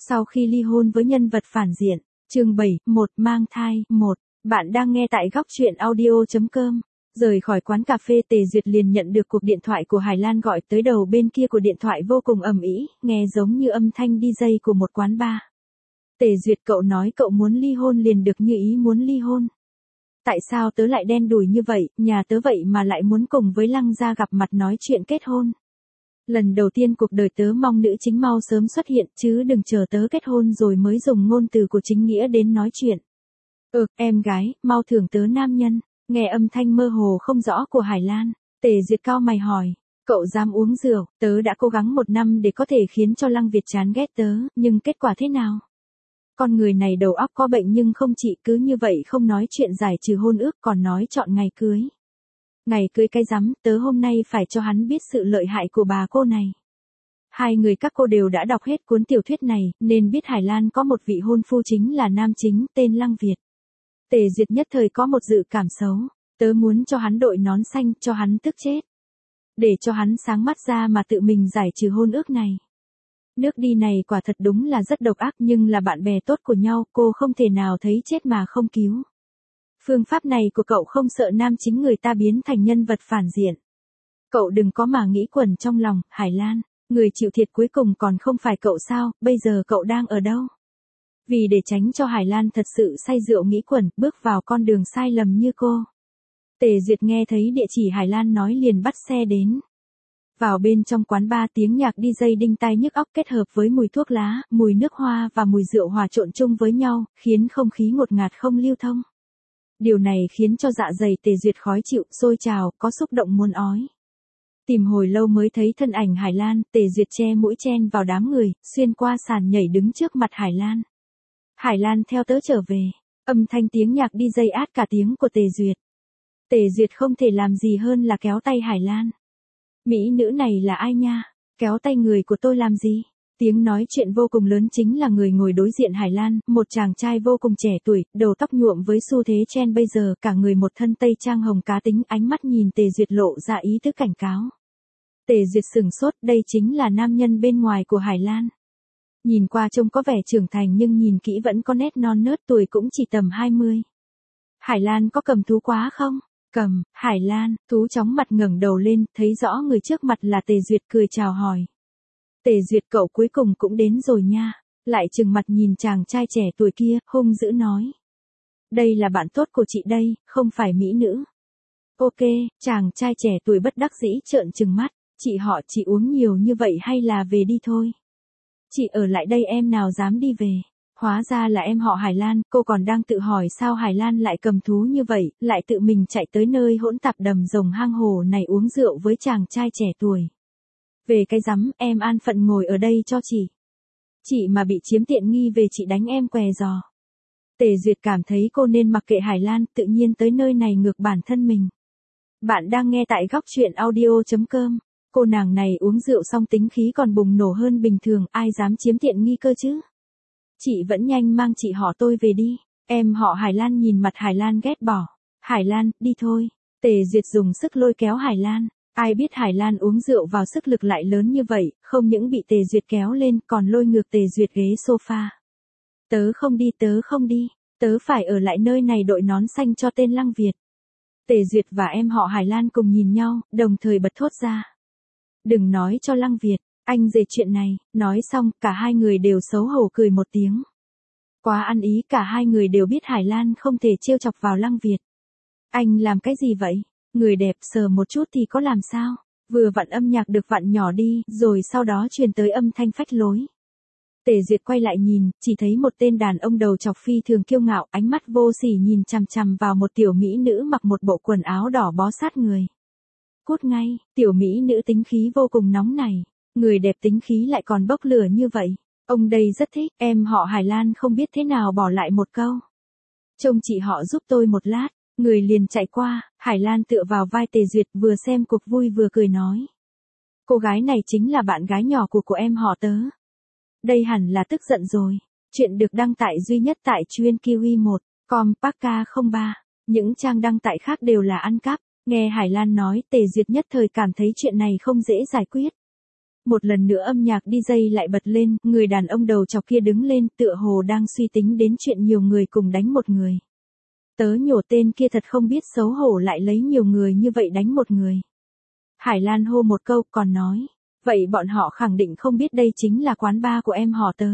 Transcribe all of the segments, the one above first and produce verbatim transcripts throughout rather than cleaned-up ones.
Sau khi ly hôn với nhân vật phản diện, chương bảy, một mang thai, một. Bạn đang nghe tại góc truyện audio chấm com. Rời khỏi quán cà phê, Tề Duyệt liền nhận được cuộc điện thoại của Hải Lan gọi tới. Đầu bên kia của điện thoại vô cùng ầm ĩ, nghe giống như âm thanh đi jay của một quán bar. Tề Duyệt, cậu nói cậu muốn ly hôn liền được như ý muốn ly hôn. Tại sao tớ lại đen đủi như vậy, nhà tớ vậy mà lại muốn cùng với Lăng gia gặp mặt nói chuyện kết hôn. Lần đầu tiên cuộc đời tớ mong nữ chính mau sớm xuất hiện, chứ đừng chờ tớ kết hôn rồi mới dùng ngôn từ của chính nghĩa đến nói chuyện. Ừ, em gái, mau thưởng tớ nam nhân. Nghe âm thanh mơ hồ không rõ của Hải Lan, Tề Duyệt cau mày hỏi, cậu dám uống rượu? Tớ đã cố gắng một năm để có thể khiến cho Lăng Việt chán ghét tớ, nhưng kết quả thế nào? Con người này đầu óc có bệnh nhưng không trị, cứ như vậy không nói chuyện giải trừ hôn ước còn nói chọn ngày cưới. Ngày cưới cái rắm, tớ hôm nay phải cho hắn biết sự lợi hại của bà cô này. Hai người các cô đều đã đọc hết cuốn tiểu thuyết này, nên biết Hải Lan có một vị hôn phu chính là nam chính, tên Lăng Việt. Tề Duyệt nhất thời có một dự cảm xấu, tớ muốn cho hắn đội nón xanh, cho hắn tức chết. Để cho hắn sáng mắt ra mà tự mình giải trừ hôn ước này. Nước đi này quả thật đúng là rất độc ác, nhưng là bạn bè tốt của nhau, cô không thể nào thấy chết mà không cứu. Phương pháp này của cậu không sợ nam chính người ta biến thành nhân vật phản diện. Cậu đừng có mà nghĩ quẩn trong lòng, Hải Lan, người chịu thiệt cuối cùng còn không phải cậu sao, bây giờ cậu đang ở đâu? Vì để tránh cho Hải Lan thật sự say rượu nghĩ quẩn, bước vào con đường sai lầm như cô. Tề Duyệt nghe thấy địa chỉ Hải Lan nói liền bắt xe đến. Vào bên trong quán bar, tiếng nhạc đi jay đinh tai nhức óc kết hợp với mùi thuốc lá, mùi nước hoa và mùi rượu hòa trộn chung với nhau, khiến không khí ngột ngạt không lưu thông. Điều này khiến cho dạ dày Tề Duyệt khó chịu, sôi trào, có xúc động muốn ói. Tìm hồi lâu mới thấy thân ảnh Hải Lan, Tề Duyệt che mũi chen vào đám người, xuyên qua sàn nhảy đứng trước mặt Hải Lan. Hải Lan, theo tớ trở về. Âm thanh tiếng nhạc đi jay át cả tiếng của Tề Duyệt. Tề Duyệt không thể làm gì hơn là kéo tay Hải Lan. Mỹ nữ này là ai nha? Kéo tay người của tôi làm gì? Tiếng nói chuyện vô cùng lớn chính là người ngồi đối diện Hải Lan, một chàng trai vô cùng trẻ tuổi, đầu tóc nhuộm với xu thế trend bây giờ, cả người một thân tây trang hồng cá tính, ánh mắt nhìn Tề Duyệt lộ ra ý thức cảnh cáo. Tề Duyệt sửng sốt, đây chính là nam nhân bên ngoài của Hải Lan. Nhìn qua trông có vẻ trưởng thành nhưng nhìn kỹ vẫn có nét non nớt, tuổi cũng chỉ tầm hai mươi. Hải Lan có cầm thú quá không? Cầm, Hải Lan, thú chóng mặt ngẩng đầu lên, thấy rõ người trước mặt là Tề Duyệt, cười chào hỏi. Tề Duyệt, cậu cuối cùng cũng đến rồi nha. Lại trừng mặt nhìn chàng trai trẻ tuổi kia, hung dữ nói. Đây là bạn tốt của chị đây, không phải mỹ nữ. Ok, chàng trai trẻ tuổi bất đắc dĩ trợn trừng mắt, chị họ, chị uống nhiều như vậy hay là về đi thôi? Chị ở lại đây, em nào dám đi về. Hóa ra là em họ Hải Lan, cô còn đang tự hỏi sao Hải Lan lại cầm thú như vậy, lại tự mình chạy tới nơi hỗn tạp đầm rồng hang hồ này uống rượu với chàng trai trẻ tuổi. Về cái rắm, em an phận ngồi ở đây cho chị. Chị mà bị chiếm tiện nghi về chị đánh em què giò. Tề Duyệt cảm thấy cô nên mặc kệ Hải Lan, tự nhiên tới nơi này ngược bản thân mình. Bạn đang nghe tại góc truyện audio chấm com. Cô nàng này uống rượu xong tính khí còn bùng nổ hơn bình thường, ai dám chiếm tiện nghi cơ chứ? Chị vẫn nhanh mang chị họ tôi về đi. Em họ Hải Lan nhìn mặt Hải Lan ghét bỏ. Hải Lan, đi thôi. Tề Duyệt dùng sức lôi kéo Hải Lan. Ai biết Hải Lan uống rượu vào sức lực lại lớn như vậy, không những bị Tề Duyệt kéo lên còn lôi ngược Tề Duyệt ghế sofa. Tớ không đi, tớ không đi. Tớ phải ở lại nơi này đội nón xanh cho tên Lăng Việt. Tề Duyệt và em họ Hải Lan cùng nhìn nhau, đồng thời bật thốt ra. Đừng nói cho Lăng Việt, anh về chuyện này. Nói xong, cả hai người đều xấu hổ cười một tiếng. Quá ăn ý, cả hai người đều biết Hải Lan không thể trêu chọc vào Lăng Việt. Anh làm cái gì vậy? Người đẹp sờ một chút thì có làm sao? Vừa vặn âm nhạc được vặn nhỏ đi, rồi sau đó truyền tới âm thanh phách lối. Tề Duyệt quay lại nhìn, chỉ thấy một tên đàn ông đầu chọc phi thường kiêu ngạo, ánh mắt vô sỉ nhìn chằm chằm vào một tiểu mỹ nữ mặc một bộ quần áo đỏ bó sát người. Cút ngay, tiểu mỹ nữ tính khí vô cùng nóng này. Người đẹp tính khí lại còn bốc lửa như vậy. Ông đây rất thích, em họ Hải Lan không biết thế nào bỏ lại một câu. Trông chị họ giúp tôi một lát. Người liền chạy qua, Hải Lan tựa vào vai Tề Duyệt vừa xem cuộc vui vừa cười nói. Cô gái này chính là bạn gái nhỏ của của em họ tớ. Đây hẳn là tức giận rồi. Chuyện được đăng tải duy nhất tại chuyên kiwi một, com Pakka không ba. Những trang đăng tải khác đều là ăn cắp. Nghe Hải Lan nói, Tề Duyệt nhất thời cảm thấy chuyện này không dễ giải quyết. Một lần nữa âm nhạc đi dây lại bật lên, người đàn ông đầu chọc kia đứng lên tựa hồ đang suy tính đến chuyện nhiều người cùng đánh một người. Tớ nhổ tên kia thật không biết xấu hổ lại lấy nhiều người như vậy đánh một người. Hải Lan hô một câu còn nói, vậy bọn họ khẳng định không biết đây chính là quán bar của em họ tớ.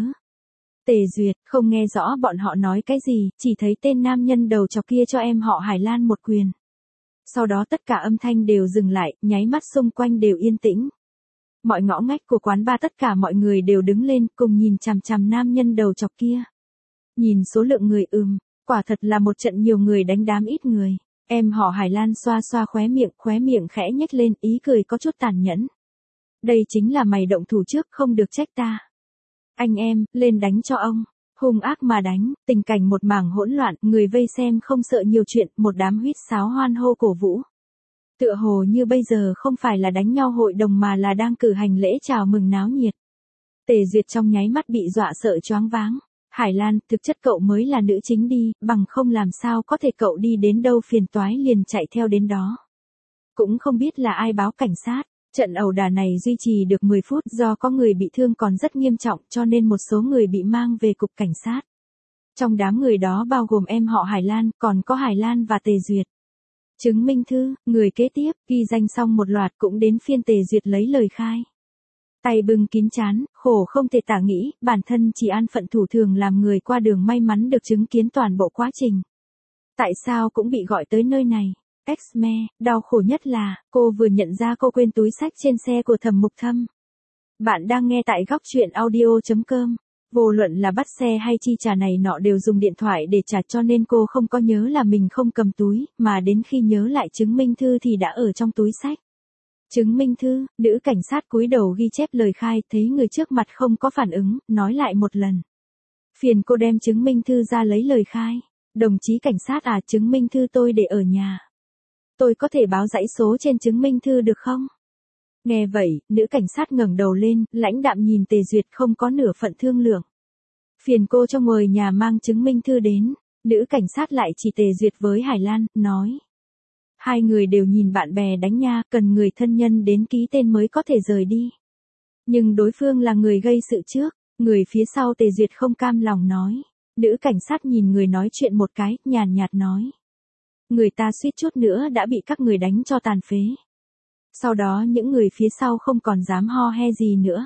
Tề Duyệt không nghe rõ bọn họ nói cái gì, chỉ thấy tên nam nhân đầu chọc kia cho em họ Hải Lan một quyền. Sau đó tất cả âm thanh đều dừng lại, nháy mắt xung quanh đều yên tĩnh. Mọi ngõ ngách của quán bar tất cả mọi người đều đứng lên cùng nhìn chằm chằm nam nhân đầu chọc kia. Nhìn số lượng người ừm, quả thật là một trận nhiều người đánh đám ít người. Em họ Hải Lan xoa xoa khóe miệng, khóe miệng khẽ nhếch lên, ý cười có chút tàn nhẫn. Đây chính là mày động thủ trước, không được trách ta. Anh em, lên đánh cho ông. Hung ác mà đánh, tình cảnh một mảng hỗn loạn, người vây xem không sợ nhiều chuyện, một đám huýt sáo hoan hô cổ vũ. Tựa hồ như bây giờ không phải là đánh nhau hội đồng mà là đang cử hành lễ chào mừng náo nhiệt. Tề Duyệt trong nháy mắt bị dọa sợ choáng váng. Hải Lan, thực chất cậu mới là nữ chính đi, bằng không làm sao có thể cậu đi đến đâu phiền toái liền chạy theo đến đó. Cũng không biết là ai báo cảnh sát. Trận ẩu đả này duy trì được mười phút do có người bị thương còn rất nghiêm trọng cho nên một số người bị mang về cục cảnh sát. Trong đám người đó bao gồm em họ Hải Lan, còn có Hải Lan và Tề Duyệt. Chứng minh thư, người kế tiếp, ghi danh xong một loạt cũng đến phiên Tề Duyệt lấy lời khai. Tay bưng kín trán, khổ không thể tả nghĩ, bản thân chỉ an phận thủ thường làm người qua đường may mắn được chứng kiến toàn bộ quá trình. Tại sao cũng bị gọi tới nơi này? X-me, đau khổ nhất là, cô vừa nhận ra cô quên túi xách trên xe của Thẩm Mục Thâm. Bạn đang nghe tại góc truyện audio chấm com. Vô luận là bắt xe hay chi trả này nọ đều dùng điện thoại để trả cho nên cô không có nhớ là mình không cầm túi, mà đến khi nhớ lại chứng minh thư thì đã ở trong túi xách. Chứng minh thư, nữ cảnh sát cúi đầu ghi chép lời khai, thấy người trước mặt không có phản ứng, nói lại một lần. Phiền cô đem chứng minh thư ra lấy lời khai. Đồng chí cảnh sát à, chứng minh thư tôi để ở nhà. Tôi có thể báo dãy số trên chứng minh thư được không? Nghe vậy, nữ cảnh sát ngẩng đầu lên, lãnh đạm nhìn Tề Duyệt không có nửa phận thương lượng. Phiền cô cho người nhà mang chứng minh thư đến. Nữ cảnh sát lại chỉ Tề Duyệt với Hải Lan, nói. Hai người đều nhìn bạn bè đánh nha, cần người thân nhân đến ký tên mới có thể rời đi. Nhưng đối phương là người gây sự trước, người phía sau Tề Duyệt không cam lòng nói. Nữ cảnh sát nhìn người nói chuyện một cái, nhàn nhạt nói. Người ta suýt chút nữa đã bị các người đánh cho tàn phế. Sau đó những người phía sau không còn dám ho he gì nữa.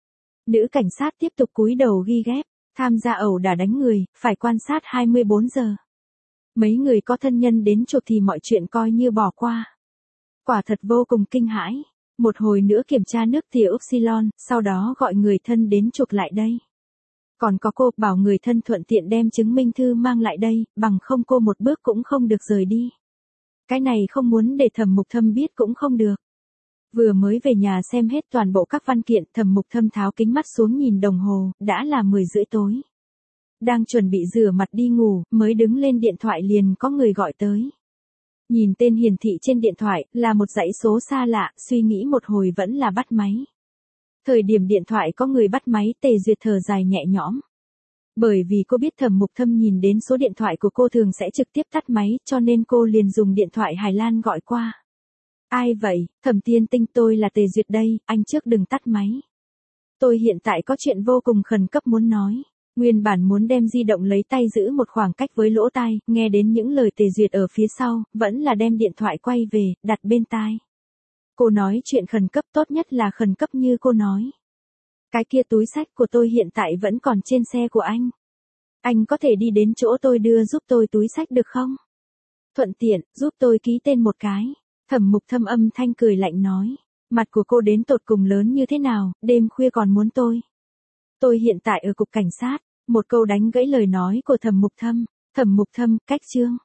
Nữ cảnh sát tiếp tục cúi đầu ghi ghép, tham gia ẩu đả đánh người, phải quan sát hai mươi bốn giờ. Mấy người có thân nhân đến chụp thì mọi chuyện coi như bỏ qua. Quả thật vô cùng kinh hãi. Một hồi nữa kiểm tra nước thìa Upsilon, sau đó gọi người thân đến chụp lại đây. Còn có cô, bảo người thân thuận tiện đem chứng minh thư mang lại đây, bằng không cô một bước cũng không được rời đi. Cái này không muốn để Thẩm Mục Thâm biết cũng không được. Vừa mới về nhà xem hết toàn bộ các văn kiện, Thẩm Mục Thâm tháo kính mắt xuống nhìn đồng hồ, đã là mười rưỡi tối. Đang chuẩn bị rửa mặt đi ngủ, mới đứng lên điện thoại liền có người gọi tới. Nhìn tên hiển thị trên điện thoại, là một dãy số xa lạ, suy nghĩ một hồi vẫn là bắt máy. Thời điểm điện thoại có người bắt máy, Tề Duyệt thở dài nhẹ nhõm. Bởi vì cô biết Thẩm Mục Thâm nhìn đến số điện thoại của cô thường sẽ trực tiếp tắt máy, cho nên cô liền dùng điện thoại Hải Lan gọi qua. Ai vậy, Thẩm tiên tinh, tôi là Tề Duyệt đây, anh trước đừng tắt máy. Tôi hiện tại có chuyện vô cùng khẩn cấp muốn nói. Nguyên bản muốn đem di động lấy tay giữ một khoảng cách với lỗ tai, nghe đến những lời Tề Duyệt ở phía sau, vẫn là đem điện thoại quay về, đặt bên tai. Cô nói chuyện khẩn cấp, tốt nhất là khẩn cấp như cô nói. Cái kia túi xách của tôi hiện tại vẫn còn trên xe của anh. Anh có thể đi đến chỗ tôi đưa giúp tôi túi xách được không? Thuận tiện, giúp tôi ký tên một cái. Thẩm Mục Thâm âm thanh cười lạnh nói. Mặt của cô đến tột cùng lớn như thế nào, đêm khuya còn muốn tôi. Tôi hiện tại ở cục cảnh sát. Một câu đánh gãy lời nói của Thẩm Mục Thâm. Thẩm Mục Thâm, cách chương.